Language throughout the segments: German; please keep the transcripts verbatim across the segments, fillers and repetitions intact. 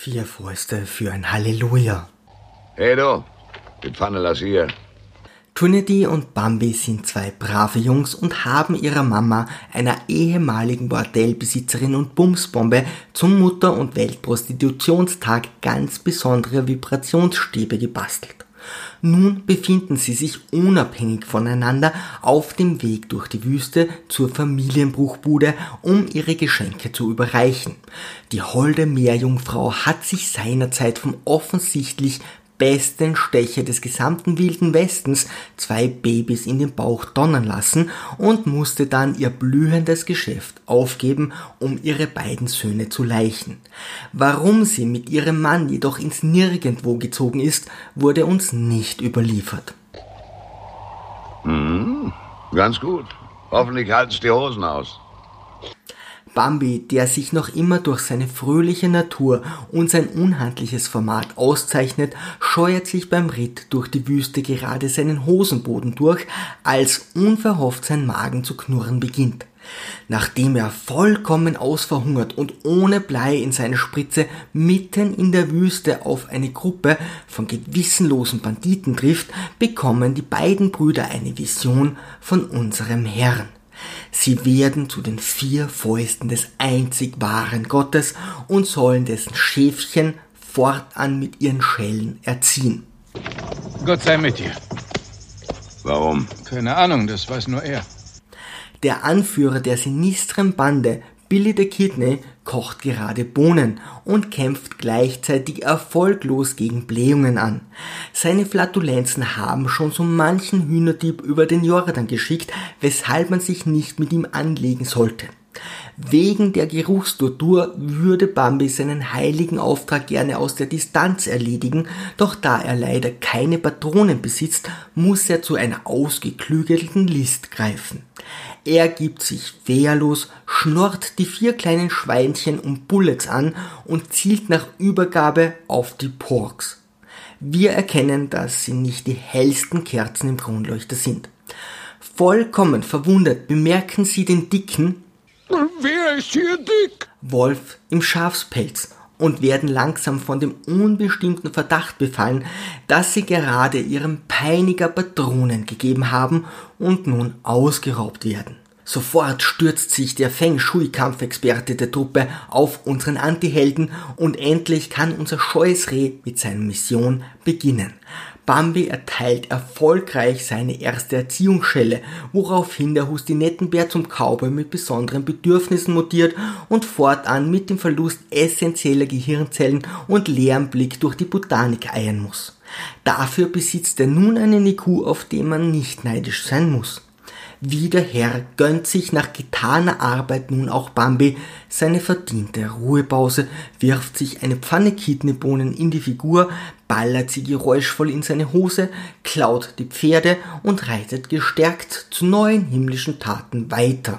Vier Fäuste für ein Halleluja. Hey du, die Pfanne lass hier. Trinity und Bambi sind zwei brave Jungs und haben ihrer Mama, einer ehemaligen Bordellbesitzerin und Bumsbombe, zum Mutter- und Weltprostitutionstag ganz besondere Vibrationsstäbe gebastelt. Nun befinden sie sich unabhängig voneinander auf dem Weg durch die Wüste zur Familienbruchbude, um ihre Geschenke zu überreichen. Die holde Meerjungfrau hat sich seinerzeit vom offensichtlich besten Stecher des gesamten Wilden Westens zwei Babys in den Bauch donnern lassen und musste dann ihr blühendes Geschäft aufgeben, um ihre beiden Söhne zu laichen. Warum sie mit ihrem Mann jedoch ins Nirgendwo gezogen ist, wurde uns nicht überliefert. Mhm, ganz gut. Hoffentlich halten's die Hosen aus. Bambi, der sich noch immer durch seine fröhliche Natur und sein unhandliches Format auszeichnet, scheuert sich beim Ritt durch die Wüste gerade seinen Hosenboden durch, als unverhofft sein Magen zu knurren beginnt. Nachdem er vollkommen ausverhungert und ohne Blei in seine Spritze mitten in der Wüste auf eine Gruppe von gewissenlosen Banditen trifft, bekommen die beiden Brüder eine Vision von unserem Herrn. Sie werden zu den vier Fäusten des einzig wahren Gottes und sollen dessen Schäfchen fortan mit ihren Schellen erziehen. Gott sei mit dir. Warum? Keine Ahnung, das weiß nur er. Der Anführer der sinistren Bande, Billy the Kidney, kocht gerade Bohnen und kämpft gleichzeitig erfolglos gegen Blähungen an. Seine Flatulenzen haben schon so manchen Hühnerdieb über den Jordan geschickt, weshalb man sich nicht mit ihm anlegen sollte. Wegen der Geruchstortur würde Bambi seinen heiligen Auftrag gerne aus der Distanz erledigen, doch da er leider keine Patronen besitzt, muss er zu einer ausgeklügelten List greifen. Er gibt sich wehrlos, schnurrt die vier kleinen Schweinchen um Bullets an und zielt nach Übergabe auf die Porks. Wir erkennen, dass sie nicht die hellsten Kerzen im Kronleuchter sind. Vollkommen verwundert bemerken sie den dicken Wer ist hier dick? Wolf im Schafspelz und werden langsam von dem unbestimmten Verdacht befallen, dass sie gerade ihrem Peiniger Patronen gegeben haben und nun ausgeraubt werden. Sofort stürzt sich der Feng Shui-Kampfexperte der Truppe auf unseren Antihelden und endlich kann unser scheues Reh mit seiner Mission beginnen. Bambi erteilt erfolgreich seine erste Erziehungsschelle, woraufhin der Hustinettenbär zum Cowboy mit besonderen Bedürfnissen mutiert und fortan mit dem Verlust essentieller Gehirnzellen und leerem Blick durch die Botanik eiern muss. Dafür besitzt er nun einen I Q, auf den man nicht neidisch sein muss. Wie der Herr gönnt sich nach getaner Arbeit nun auch Bambi seine verdiente Ruhepause, wirft sich eine Pfanne Kidneybohnen in die Figur, ballert sie geräuschvoll in seine Hose, klaut die Pferde und reitet gestärkt zu neuen himmlischen Taten weiter.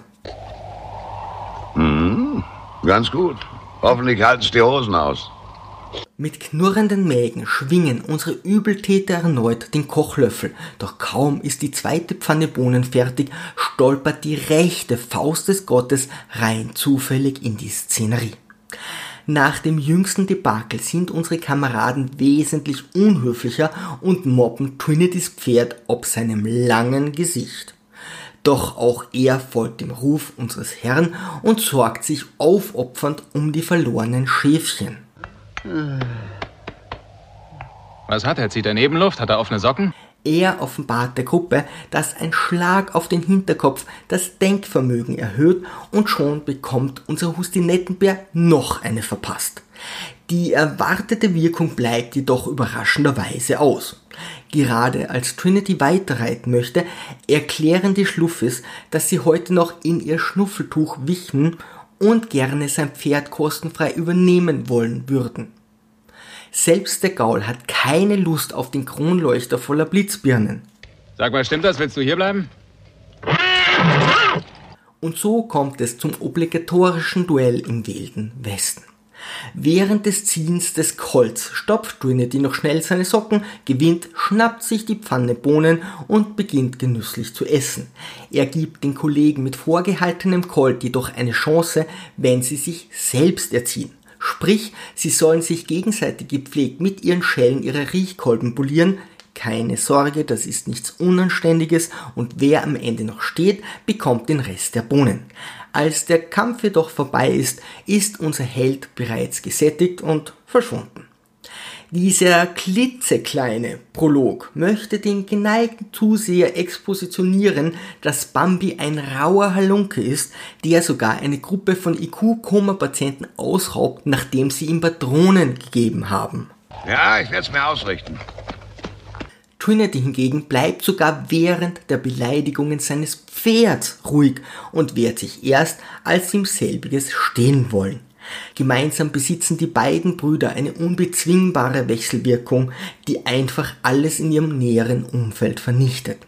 Mhm, ganz gut. Hoffentlich halten's die Hosen aus. Mit knurrenden Mägen schwingen unsere Übeltäter erneut den Kochlöffel, doch kaum ist die zweite Pfanne Bohnen fertig, stolpert die rechte Faust des Gottes rein zufällig in die Szenerie. Nach dem jüngsten Debakel sind unsere Kameraden wesentlich unhöflicher und mobben Trinitys Pferd ob seinem langen Gesicht. Doch auch er folgt dem Ruf unseres Herrn und sorgt sich aufopfernd um die verlorenen Schäfchen. Was hat er? Zieht er Nebenluft? Hat er offene Socken? Er offenbart der Gruppe, dass ein Schlag auf den Hinterkopf das Denkvermögen erhöht und schon bekommt unser Hustinettenbär noch eine verpasst. Die erwartete Wirkung bleibt jedoch überraschenderweise aus. Gerade als Trinity weiterreiten möchte, erklären die Schluffis, dass sie heute noch in ihr Schnuffeltuch wichen und gerne sein Pferd kostenfrei übernehmen wollen würden. Selbst der Gaul hat keine Lust auf den Kronleuchter voller Blitzbirnen. Sag mal, stimmt das? Willst du hier bleiben? Und so kommt es zum obligatorischen Duell im Wilden Westen. Während des Ziehens des Colts stopft Trinity noch schnell seine Socken, gewinnt, schnappt sich die Pfanne Bohnen und beginnt genüsslich zu essen. Er gibt den Kollegen mit vorgehaltenem Colt jedoch eine Chance, wenn sie sich selbst erziehen. Sprich, sie sollen sich gegenseitig gepflegt mit ihren Schellen ihre Riechkolben polieren. Keine Sorge, das ist nichts Unanständiges und wer am Ende noch steht, bekommt den Rest der Bohnen. Als der Kampf jedoch vorbei ist, ist unser Held bereits gesättigt und verschwunden. Dieser klitzekleine Prolog möchte den geneigten Zuseher expositionieren, dass Bambi ein rauer Halunke ist, der sogar eine Gruppe von I Q-Koma-Patienten ausraubt, nachdem sie ihm Patronen gegeben haben. Ja, ich werde es mir ausrichten. Trinity hingegen bleibt sogar während der Beleidigungen seines Pferds ruhig und wehrt sich erst, als sie ihm selbiges stehlen wollen. Gemeinsam besitzen die beiden Brüder eine unbezwingbare Wechselwirkung, die einfach alles in ihrem näheren Umfeld vernichtet.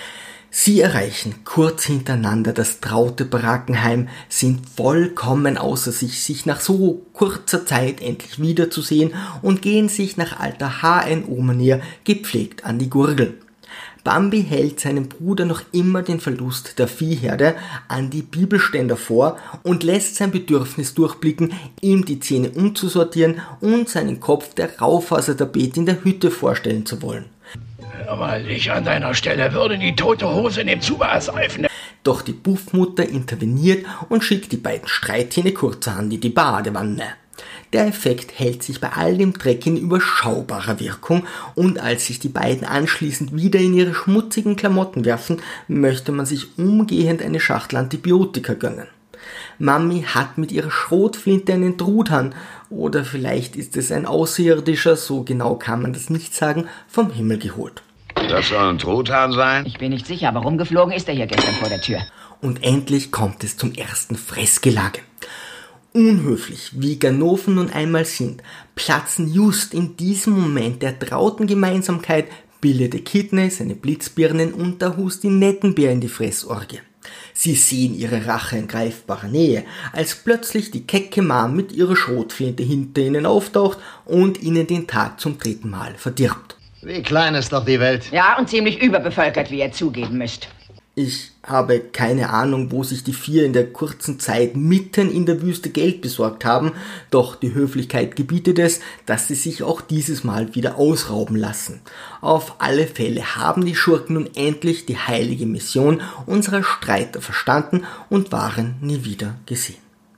Sie erreichen kurz hintereinander das traute Barackenheim, sind vollkommen außer sich, sich nach so kurzer Zeit endlich wiederzusehen und gehen sich nach alter H N O-Manier gepflegt an die Gurgel. Bambi hält seinem Bruder noch immer den Verlust der Viehherde an die Bibelständer vor und lässt sein Bedürfnis durchblicken, ihm die Zähne umzusortieren und seinen Kopf der Raufasertapete in der Hütte vorstellen zu wollen. Hör mal, ich an deiner Stelle würde die tote Hose in dem Zubehör seifen. Doch die Puffmutter interveniert und schickt die beiden Streithähne kurzerhand in die Badewanne. Der Effekt hält sich bei all dem Dreck in überschaubarer Wirkung und als sich die beiden anschließend wieder in ihre schmutzigen Klamotten werfen, möchte man sich umgehend eine Schachtel Antibiotika gönnen. Mami hat mit ihrer Schrotflinte einen Truthahn, oder vielleicht ist es ein Außerirdischer, so genau kann man das nicht sagen, vom Himmel geholt. Das soll ein Truthahn sein? Ich bin nicht sicher, aber rumgeflogen ist er hier gestern vor der Tür. Und endlich kommt es zum ersten Fressgelage. Unhöflich, wie Ganoven nun einmal sind, platzen just in diesem Moment der trauten Gemeinsamkeit Bille de Kidney, seine Blitzbirnen und der Hustinettenbär in die Fressorgie. Sie sehen ihre Rache in greifbarer Nähe, als plötzlich die kecke Mom mit ihrer Schrotflinte hinter ihnen auftaucht und ihnen den Tag zum dritten Mal verdirbt. Wie klein ist doch die Welt. Ja, und ziemlich überbevölkert, wie ihr zugeben müsst. Ich habe keine Ahnung, wo sich die vier in der kurzen Zeit mitten in der Wüste Geld besorgt haben, doch die Höflichkeit gebietet es, dass sie sich auch dieses Mal wieder ausrauben lassen. Auf alle Fälle haben die Schurken nun endlich die heilige Mission unserer Streiter verstanden und waren nie wieder gesehen.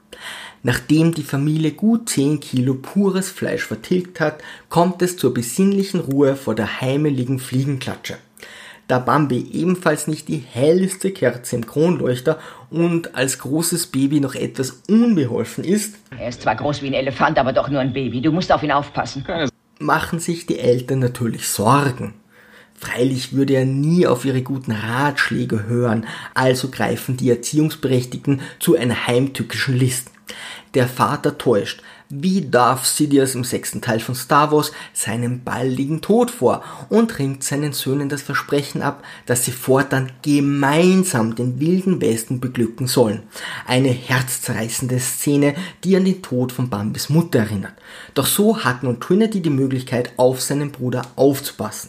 Nachdem die Familie gut zehn Kilo pures Fleisch vertilgt hat, kommt es zur besinnlichen Ruhe vor der heimeligen Fliegenklatsche. Da Bambi ebenfalls nicht die hellste Kerze im Kronleuchter und als großes Baby noch etwas unbeholfen ist, Er ist zwar groß wie ein Elefant, aber doch nur ein Baby. Du musst auf ihn aufpassen. machen sich die Eltern natürlich Sorgen. Freilich würde er nie auf ihre guten Ratschläge hören, also greifen die Erziehungsberechtigten zu einer heimtückischen List. Der Vater täuscht, wie Darth Sidious im sechsten Teil von Star Wars, seinen baldigen Tod vor und ringt seinen Söhnen das Versprechen ab, dass sie fortan gemeinsam den wilden Westen beglücken sollen. Eine herzzerreißende Szene, die an den Tod von Bambis Mutter erinnert. Doch so hat nun Trinity die Möglichkeit, auf seinen Bruder aufzupassen.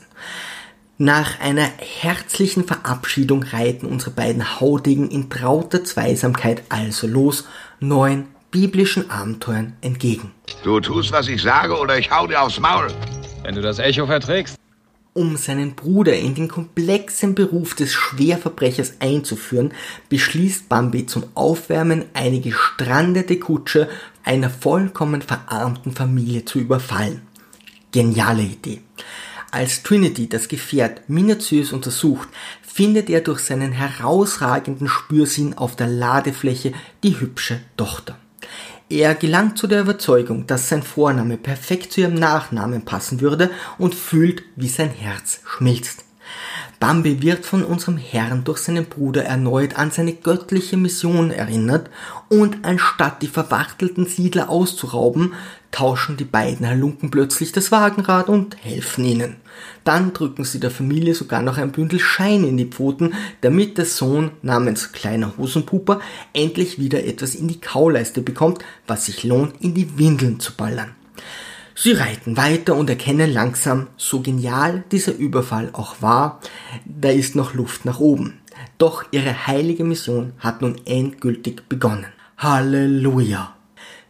Nach einer herzlichen Verabschiedung reiten unsere beiden Haudegen in trauter Zweisamkeit also los, neuen biblischen Abenteuern entgegen. Du tust, was ich sage, oder ich hau dir aufs Maul. Wenn du das Echo verträgst. Um seinen Bruder in den komplexen Beruf des Schwerverbrechers einzuführen, beschließt Bambi zum Aufwärmen eine gestrandete Kutsche einer vollkommen verarmten Familie zu überfallen. Geniale Idee. Als Trinity das Gefährt minutiös untersucht, findet er durch seinen herausragenden Spürsinn auf der Ladefläche die hübsche Tochter. Er gelangt zu der Überzeugung, dass sein Vorname perfekt zu ihrem Nachnamen passen würde und fühlt, wie sein Herz schmilzt. Bambi wird von unserem Herrn durch seinen Bruder erneut an seine göttliche Mission erinnert und anstatt die verwachtelten Siedler auszurauben, tauschen die beiden Halunken plötzlich das Wagenrad und helfen ihnen. Dann drücken sie der Familie sogar noch ein Bündel Scheine in die Pfoten, damit der Sohn namens kleiner Hosenpuper endlich wieder etwas in die Kauleiste bekommt, was sich lohnt, in die Windeln zu ballern. Sie reiten weiter und erkennen langsam, so genial dieser Überfall auch war, da ist noch Luft nach oben. Doch ihre heilige Mission hat nun endgültig begonnen. Halleluja!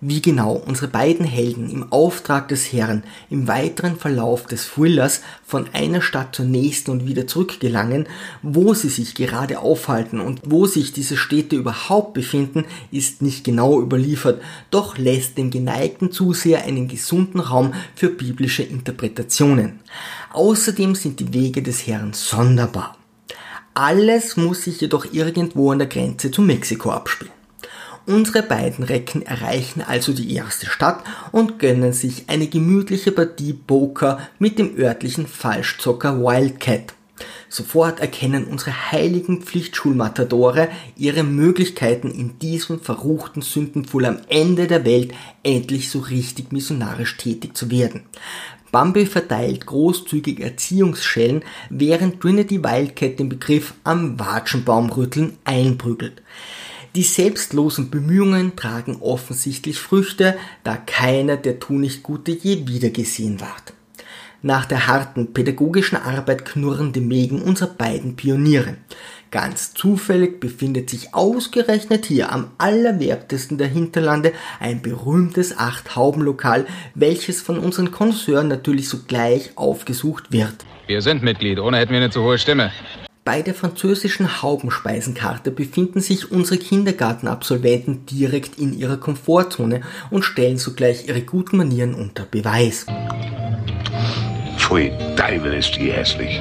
Wie genau unsere beiden Helden im Auftrag des Herrn im weiteren Verlauf des Thrillers von einer Stadt zur nächsten und wieder zurückgelangen, wo sie sich gerade aufhalten und wo sich diese Städte überhaupt befinden, ist nicht genau überliefert, doch lässt dem geneigten Zuseher einen gesunden Raum für biblische Interpretationen. Außerdem sind die Wege des Herrn sonderbar. Alles muss sich jedoch irgendwo an der Grenze zu Mexiko abspielen. Unsere beiden Recken erreichen also die erste Stadt und gönnen sich eine gemütliche Partie Poker mit dem örtlichen Falschzocker Wildcat. Sofort erkennen unsere heiligen Pflichtschulmatadore ihre Möglichkeiten, in diesem verruchten Sündenpfuhl am Ende der Welt endlich so richtig missionarisch tätig zu werden. Bambi verteilt großzügig Erziehungsschellen, während Trinity Wildcat den Begriff am Watschenbaum rütteln einprügelt. Die selbstlosen Bemühungen tragen offensichtlich Früchte, da keiner der Tu-nicht-Gute je wiedergesehen ward. Nach der harten pädagogischen Arbeit knurren die Mägen unserer beiden Pioniere. Ganz zufällig befindet sich ausgerechnet hier am allerwertesten der Hinterlande ein berühmtes Acht-Hauben-Lokal, welches von unseren Connoisseuren natürlich sogleich aufgesucht wird. Wir sind Mitglied, ohne hätten wir eine zu hohe Stimme. Bei der französischen Haubenspeisenkarte befinden sich unsere Kindergartenabsolventen direkt in ihrer Komfortzone und stellen sogleich ihre guten Manieren unter Beweis. Pfui, Teufel ist die hässlich.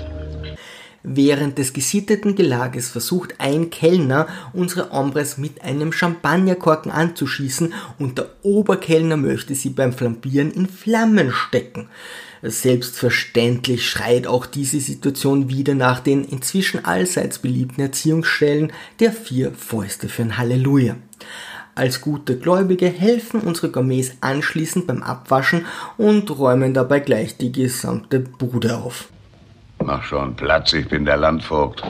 Während des gesitteten Gelages versucht ein Kellner, unsere Hombres mit einem Champagnerkorken anzuschießen und der Oberkellner möchte sie beim Flambieren in Flammen stecken. Selbstverständlich schreit auch diese Situation wieder nach den inzwischen allseits beliebten Erziehungsstellen der vier Fäuste für ein Halleluja. Als gute Gläubige helfen unsere Gourmets anschließend beim Abwaschen und räumen dabei gleich die gesamte Bude auf. Mach schon Platz, ich bin der Landvogt.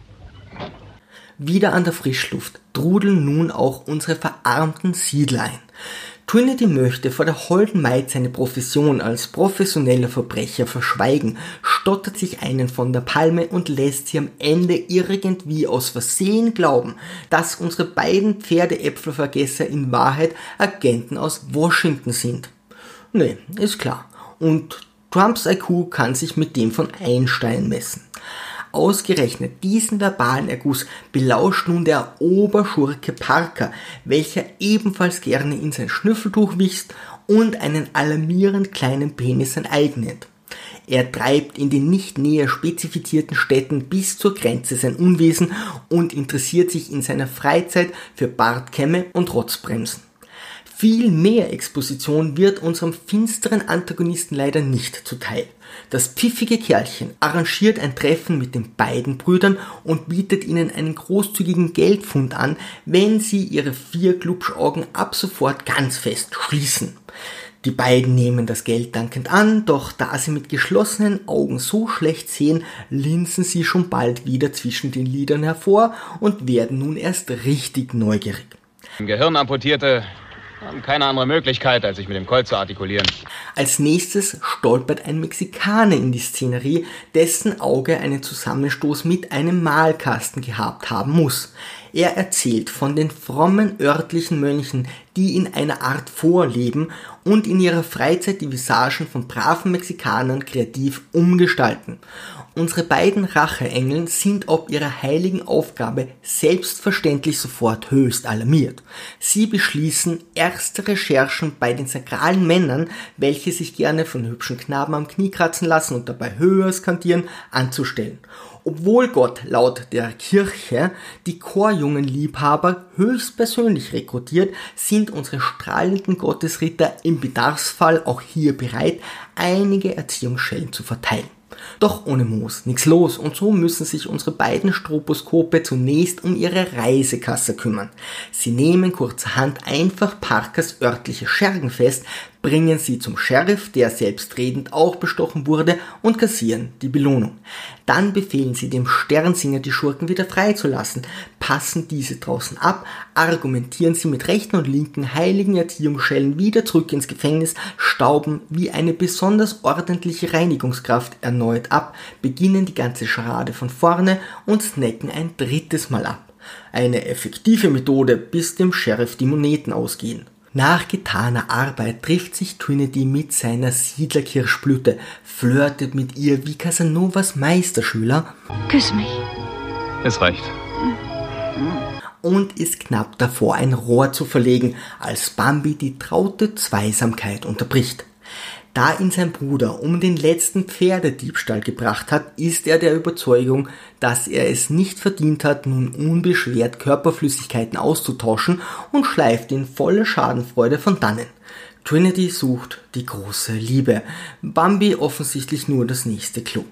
Wieder an der Frischluft trudeln nun auch unsere verarmten Siedler ein. Trinity möchte vor der holden Maid seine Profession als professioneller Verbrecher verschweigen, stottert sich einen von der Palme und lässt sie am Ende irgendwie aus Versehen glauben, dass unsere beiden Pferdeäpfelvergesser in Wahrheit Agenten aus Washington sind. Nee, ist klar. Und Trumps I Q kann sich mit dem von Einstein messen. Ausgerechnet diesen verbalen Erguss belauscht nun der Oberschurke Parker, welcher ebenfalls gerne in sein Schnüffeltuch wichst und einen alarmierend kleinen Penis sein eigen nennt. Er treibt in den nicht näher spezifizierten Städten bis zur Grenze sein Unwesen und interessiert sich in seiner Freizeit für Bartkämme und Rotzbremsen. Viel mehr Exposition wird unserem finsteren Antagonisten leider nicht zuteil. Das pfiffige Kerlchen arrangiert ein Treffen mit den beiden Brüdern und bietet ihnen einen großzügigen Geldfund an, wenn sie ihre vier Glubschaugen ab sofort ganz fest schließen. Die beiden nehmen das Geld dankend an, doch da sie mit geschlossenen Augen so schlecht sehen, linsen sie schon bald wieder zwischen den Lidern hervor und werden nun erst richtig neugierig. Gehirnamputierte haben keine andere Möglichkeit, als sich mit dem Colt zu artikulieren. Als nächstes stolpert ein Mexikaner in die Szenerie, dessen Auge einen Zusammenstoß mit einem Malkasten gehabt haben muss. Er erzählt von den frommen örtlichen Mönchen, die in einer Art vorleben und in ihrer Freizeit die Visagen von braven Mexikanern kreativ umgestalten. Unsere beiden Racheengel sind ob ihrer heiligen Aufgabe selbstverständlich sofort höchst alarmiert. Sie beschließen, erste Recherchen bei den sakralen Männern, welche sich gerne von hübschen Knaben am Knie kratzen lassen und dabei höher skandieren, anzustellen. Obwohl Gott laut der Kirche die chorjungen Liebhaber höchstpersönlich rekrutiert, sind unsere strahlenden Gottesritter im Bedarfsfall auch hier bereit, einige Erziehungsschellen zu verteilen. Doch ohne Moos nichts los und so müssen sich unsere beiden Stroboskope zunächst um ihre Reisekasse kümmern. Sie nehmen kurzerhand einfach Parkers örtliche Schergen fest, bringen sie zum Sheriff, der selbstredend auch bestochen wurde, und kassieren die Belohnung. Dann befehlen sie dem Sternsinger, die Schurken wieder freizulassen, passen diese draußen ab, argumentieren sie mit rechten und linken heiligen Erziehungsschellen wieder zurück ins Gefängnis, stauben wie eine besonders ordentliche Reinigungskraft erneut ab, beginnen die ganze Scharade von vorne und snacken ein drittes Mal ab. Eine effektive Methode, bis dem Sheriff die Moneten ausgehen. Nach getaner Arbeit trifft sich Trinity mit seiner Siedlerkirschblüte, flirtet mit ihr wie Casanovas Meisterschüler. Küss mich. Es reicht. Und ist knapp davor, ein Rohr zu verlegen, als Bambi die traute Zweisamkeit unterbricht. Da ihn sein Bruder um den letzten Pferdediebstahl gebracht hat, ist er der Überzeugung, dass er es nicht verdient hat, nun unbeschwert Körperflüssigkeiten auszutauschen und schleift ihn voller Schadenfreude von dannen. Trinity sucht die große Liebe, Bambi offensichtlich nur das nächste Klo.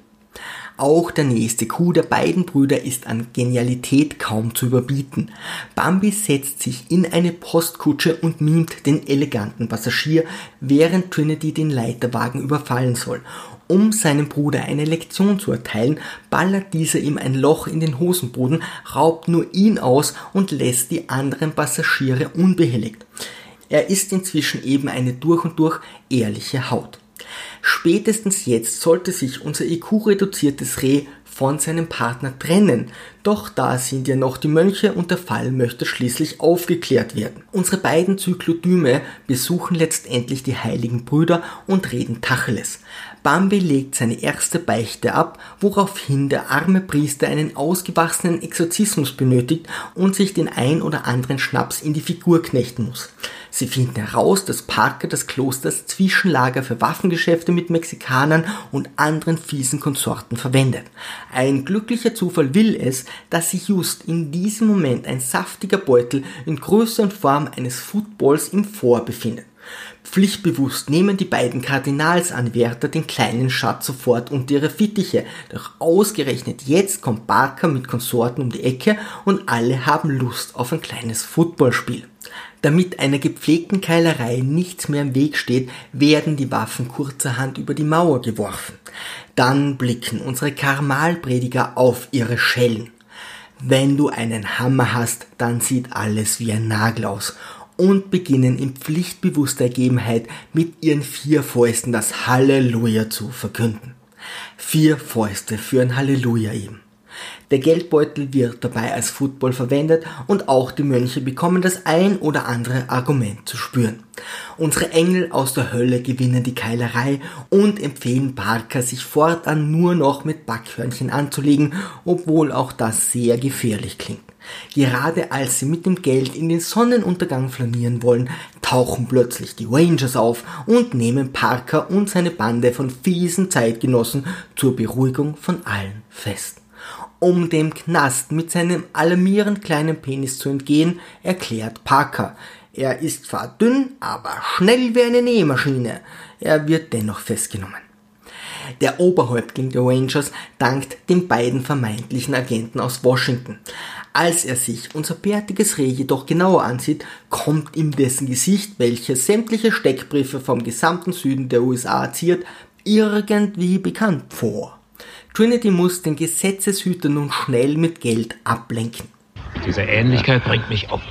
Auch der nächste Coup der beiden Brüder ist an Genialität kaum zu überbieten. Bambi setzt sich in eine Postkutsche und mimt den eleganten Passagier, während Trinity den Leiterwagen überfallen soll. Um seinem Bruder eine Lektion zu erteilen, ballert dieser ihm ein Loch in den Hosenboden, raubt nur ihn aus und lässt die anderen Passagiere unbehelligt. Er ist inzwischen eben eine durch und durch ehrliche Haut. Spätestens jetzt sollte sich unser I Q-reduziertes Reh von seinem Partner trennen, doch da sind ja noch die Mönche und der Fall möchte schließlich aufgeklärt werden. Unsere beiden Zyklodyme besuchen letztendlich die heiligen Brüder und reden Tacheles. Bambi legt seine erste Beichte ab, woraufhin der arme Priester einen ausgewachsenen Exorzismus benötigt und sich den ein oder anderen Schnaps in die Figur knechten muss. Sie finden heraus, dass Parker das Kloster als Zwischenlager für Waffengeschäfte mit Mexikanern und anderen fiesen Konsorten verwendet. Ein glücklicher Zufall will es, dass sich just in diesem Moment ein saftiger Beutel in Größe und Form eines Footballs im Fort befindet. Pflichtbewusst nehmen die beiden Kardinalsanwärter den kleinen Schatz sofort unter ihre Fittiche, doch ausgerechnet jetzt kommt Parker mit Konsorten um die Ecke und alle haben Lust auf ein kleines Footballspiel. Damit einer gepflegten Keilerei nichts mehr im Weg steht, werden die Waffen kurzerhand über die Mauer geworfen. Dann blicken unsere Karmalprediger auf ihre Schellen. Wenn du einen Hammer hast, dann sieht alles wie ein Nagel aus. Und beginnen in pflichtbewusster Ergebenheit mit ihren vier Fäusten das Halleluja zu verkünden. Vier Fäuste für ein Halleluja eben. Der Geldbeutel wird dabei als Football verwendet und auch die Mönche bekommen das ein oder andere Argument zu spüren. Unsere Engel aus der Hölle gewinnen die Keilerei und empfehlen Parker, sich fortan nur noch mit Backhörnchen anzulegen, obwohl auch das sehr gefährlich klingt. Gerade als sie mit dem Geld in den Sonnenuntergang flanieren wollen, tauchen plötzlich die Rangers auf und nehmen Parker und seine Bande von fiesen Zeitgenossen zur Beruhigung von allen fest. Um dem Knast mit seinem alarmierend kleinen Penis zu entgehen, erklärt Parker, er ist zwar dünn, aber schnell wie eine Nähmaschine. Er wird dennoch festgenommen. Der Oberhäuptling der Rangers dankt den beiden vermeintlichen Agenten aus Washington. Als er sich unser bärtiges Reh jedoch genauer ansieht, kommt ihm dessen Gesicht, welches sämtliche Steckbriefe vom gesamten Süden der U S A ziert, irgendwie bekannt vor. Trinity muss den Gesetzeshüter nun schnell mit Geld ablenken. Diese Ähnlichkeit bringt mich um.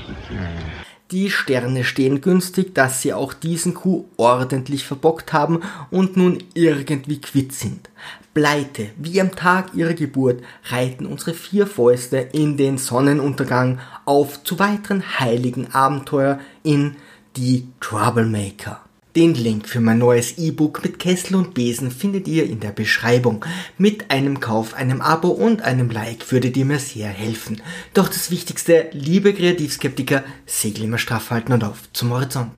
Die Sterne stehen günstig, dass sie auch diesen Coup ordentlich verbockt haben und nun irgendwie quitt sind. Pleite, wie am Tag ihrer Geburt, reiten unsere vier Fäuste in den Sonnenuntergang auf zu weiteren heiligen Abenteuer in die Troublemaker. Den Link für mein neues E-Book mit Kessel und Besen findet ihr in der Beschreibung. Mit einem Kauf, einem Abo und einem Like würdet ihr mir sehr helfen. Doch das Wichtigste, liebe Kreativskeptiker, Segel immer straff halten und auf zum Horizont.